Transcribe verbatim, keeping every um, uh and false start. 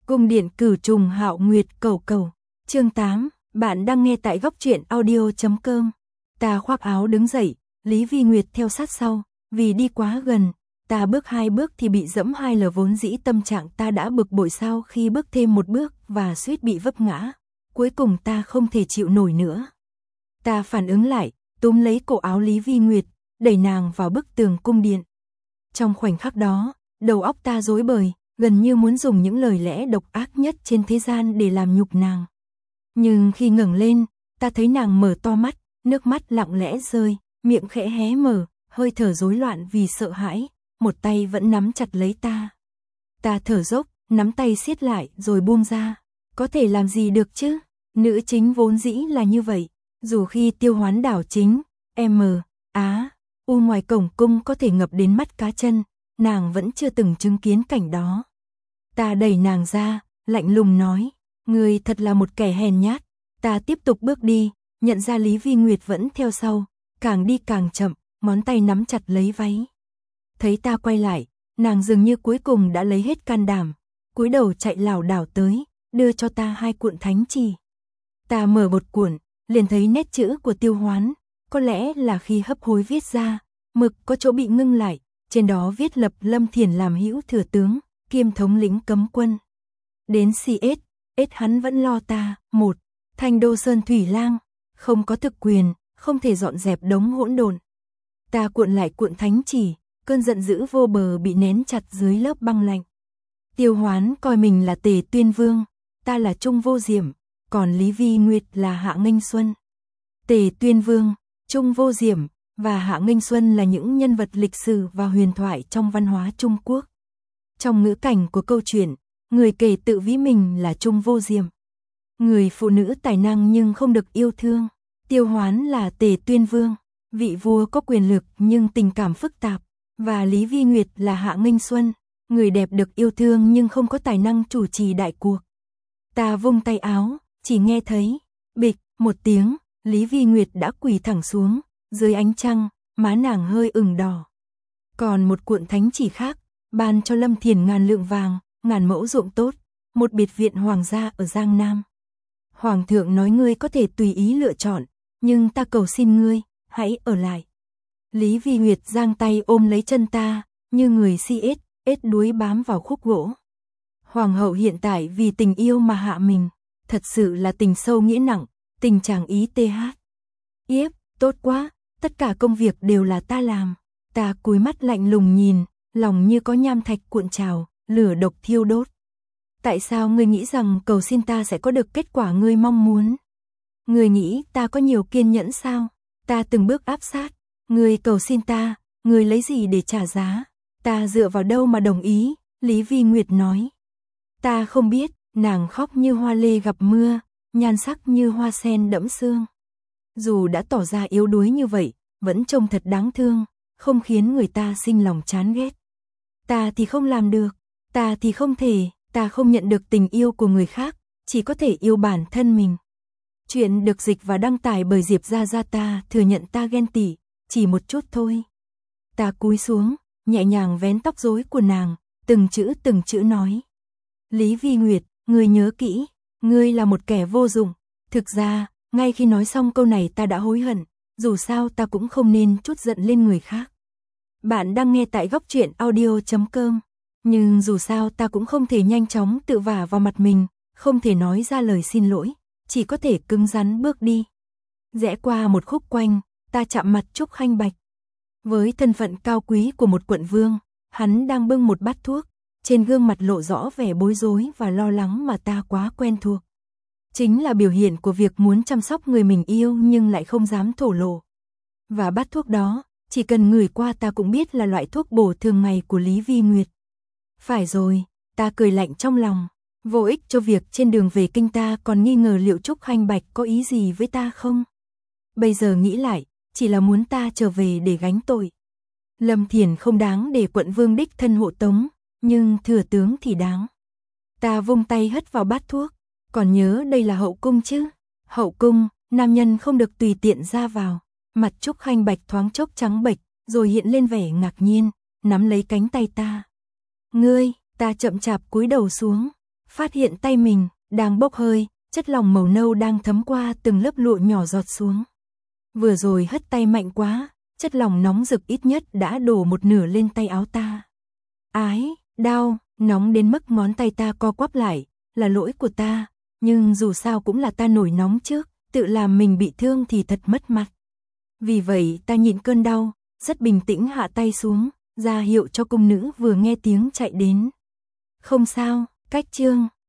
Cung điện cửu trùng hạo nguyệt cầu cầu. Chương tám, bạn đang nghe tại góc truyện audio chấm com. Ta khoác áo đứng dậy, Lý Vi Nguyệt theo sát sau, vì đi quá gần, ta bước hai bước thì bị dẫm hai lờ, vốn dĩ tâm trạng ta đã bực bội sau khi bước thêm một bước và suýt bị vấp ngã. Cuối cùng ta không thể chịu nổi nữa. Ta phản ứng lại, túm lấy cổ áo Lý Vi Nguyệt, đẩy nàng vào bức tường cung điện. Trong khoảnh khắc đó, đầu óc ta rối bời, gần như muốn dùng những lời lẽ độc ác nhất trên thế gian để làm nhục nàng. Nhưng khi ngẩng lên, ta thấy nàng mở to mắt, nước mắt lặng lẽ rơi, miệng khẽ hé mở, hơi thở rối loạn vì sợ hãi, một tay vẫn nắm chặt lấy ta. Ta thở dốc, nắm tay siết lại rồi buông ra. Có thể làm gì được chứ? Nữ chính vốn dĩ là như vậy. Dù khi Tiêu Hoán đảo chính, M, Á, U ngoài cổng cung có thể ngập đến mắt cá chân, nàng vẫn chưa từng chứng kiến cảnh đó. Ta đẩy nàng ra, lạnh lùng nói, ngươi thật là một kẻ hèn nhát. Ta tiếp tục bước đi, nhận ra Lý Vi Nguyệt vẫn theo sau, càng đi càng chậm, ngón tay nắm chặt lấy váy. Thấy ta quay lại, nàng dường như cuối cùng đã lấy hết can đảm, cúi đầu chạy lảo đảo tới, đưa cho ta hai cuộn thánh chỉ. Ta mở một cuộn, liền thấy nét chữ của Tiêu Hoán, có lẽ là khi hấp hối viết ra, mực có chỗ bị ngưng lại, trên đó viết lập Lâm Thiền làm hữu thừa tướng, kiêm thống lĩnh cấm quân. Đến xê ét, ét hắn vẫn lo ta. Một, Thành Đô Sơn Thủy Lang, không có thực quyền, không thể dọn dẹp đống hỗn độn. Ta cuộn lại cuộn thánh chỉ, cơn giận dữ vô bờ bị nén chặt dưới lớp băng lạnh. Tiêu Hoán coi mình là Tề Tuyên Vương, ta là Trung Vô Diệm, còn Lý Vi Nguyệt là Hạ Nghênh Xuân. Tề Tuyên Vương, Trung Vô Diệm và Hạ Nghênh Xuân là những nhân vật lịch sử và huyền thoại trong văn hóa Trung Quốc. Trong ngữ cảnh của câu chuyện, người kể tự ví mình là Trung Vô Diệm, người phụ nữ tài năng nhưng không được yêu thương. Tiêu Hoán là Tề Tuyên Vương, vị vua có quyền lực nhưng tình cảm phức tạp, và Lý Vi Nguyệt là Hạ Nghênh Xuân, người đẹp được yêu thương nhưng không có tài năng chủ trì đại cuộc. Ta vung tay áo, chỉ nghe thấy bịch một tiếng, Lý Vi Nguyệt đã quỳ thẳng xuống, dưới ánh trăng, má nàng hơi ửng đỏ. Còn một cuộn thánh chỉ khác, ban cho Lâm Thiền ngàn lượng vàng, ngàn mẫu ruộng tốt, một biệt viện hoàng gia ở Giang Nam. Hoàng thượng nói ngươi có thể tùy ý lựa chọn, nhưng ta cầu xin ngươi, hãy ở lại. Lý Vi Nguyệt giang tay ôm lấy chân ta, như người si ết, ết đuối bám vào khúc gỗ. Hoàng hậu hiện tại vì tình yêu mà hạ mình, thật sự là tình sâu nghĩa nặng, tình chàng ý tê hát. Yếp, tốt quá, tất cả công việc đều là ta làm. Ta cúi mắt lạnh lùng nhìn, lòng như có nham thạch cuộn trào, lửa độc thiêu đốt. Tại sao ngươi nghĩ rằng cầu xin ta sẽ có được kết quả ngươi mong muốn? Ngươi nghĩ ta có nhiều kiên nhẫn sao? Ta từng bước áp sát, ngươi cầu xin ta, ngươi lấy gì để trả giá? Ta dựa vào đâu mà đồng ý? Lý Vi Nguyệt nói. Ta không biết. Nàng khóc như hoa lê gặp mưa, nhan sắc như hoa sen đẫm sương. Dù đã tỏ ra yếu đuối như vậy, vẫn trông thật đáng thương, không khiến người ta sinh lòng chán ghét. Ta thì không làm được, ta thì không thể, ta không nhận được tình yêu của người khác, chỉ có thể yêu bản thân mình. Chuyện được dịch và đăng tải bởi Diệp Gia Gia. Ta thừa nhận ta ghen tị, chỉ một chút thôi. Ta cúi xuống, nhẹ nhàng vén tóc rối của nàng, từng chữ từng chữ nói. Lý Vi Nguyệt, ngươi nhớ kỹ, ngươi là một kẻ vô dụng. Thực ra, ngay khi nói xong câu này ta đã hối hận, dù sao ta cũng không nên trút giận lên người khác. Bạn đang nghe tại góc truyện audio chấm com, nhưng dù sao ta cũng không thể nhanh chóng tự vả vào mặt mình, không thể nói ra lời xin lỗi, chỉ có thể cứng rắn bước đi. Rẽ qua một khúc quanh, ta chạm mặt Trúc Khanh Bạch. Với thân phận cao quý của một quận vương, hắn đang bưng một bát thuốc. Trên gương mặt lộ rõ vẻ bối rối và lo lắng mà ta quá quen thuộc. Chính là biểu hiện của việc muốn chăm sóc người mình yêu nhưng lại không dám thổ lộ. Và bát thuốc đó, chỉ cần ngửi qua ta cũng biết là loại thuốc bổ thường ngày của Lý Vi Nguyệt. Phải rồi, ta cười lạnh trong lòng. Vô ích cho việc trên đường về kinh ta còn nghi ngờ liệu Trúc Khanh Bạch có ý gì với ta không. Bây giờ nghĩ lại, chỉ là muốn ta trở về để gánh tội. Lâm Thiền không đáng để quận vương đích thân hộ tống, nhưng thừa tướng thì đáng. Ta vung tay hất vào bát thuốc, còn nhớ đây là hậu cung chứ? Hậu cung, nam nhân không được tùy tiện ra vào. Mặt Trúc Khanh Bạch thoáng chốc trắng bệch, rồi hiện lên vẻ ngạc nhiên, nắm lấy cánh tay ta. Ngươi, ta chậm chạp cúi đầu xuống. phát hiện tay mình đang bốc hơi, chất lỏng màu nâu đang thấm qua từng lớp lụa nhỏ giọt xuống. Vừa rồi hất tay mạnh quá, chất lỏng nóng rực ít nhất đã đổ một nửa lên tay áo ta. Ái, đau, nóng đến mức ngón tay ta co quắp lại, là lỗi của ta, nhưng dù sao cũng là ta nổi nóng trước, tự làm mình bị thương thì thật mất mặt. Vì vậy ta nhịn cơn đau, rất bình tĩnh hạ tay xuống, ra hiệu cho cung nữ vừa nghe tiếng chạy đến. Không sao, cách chương.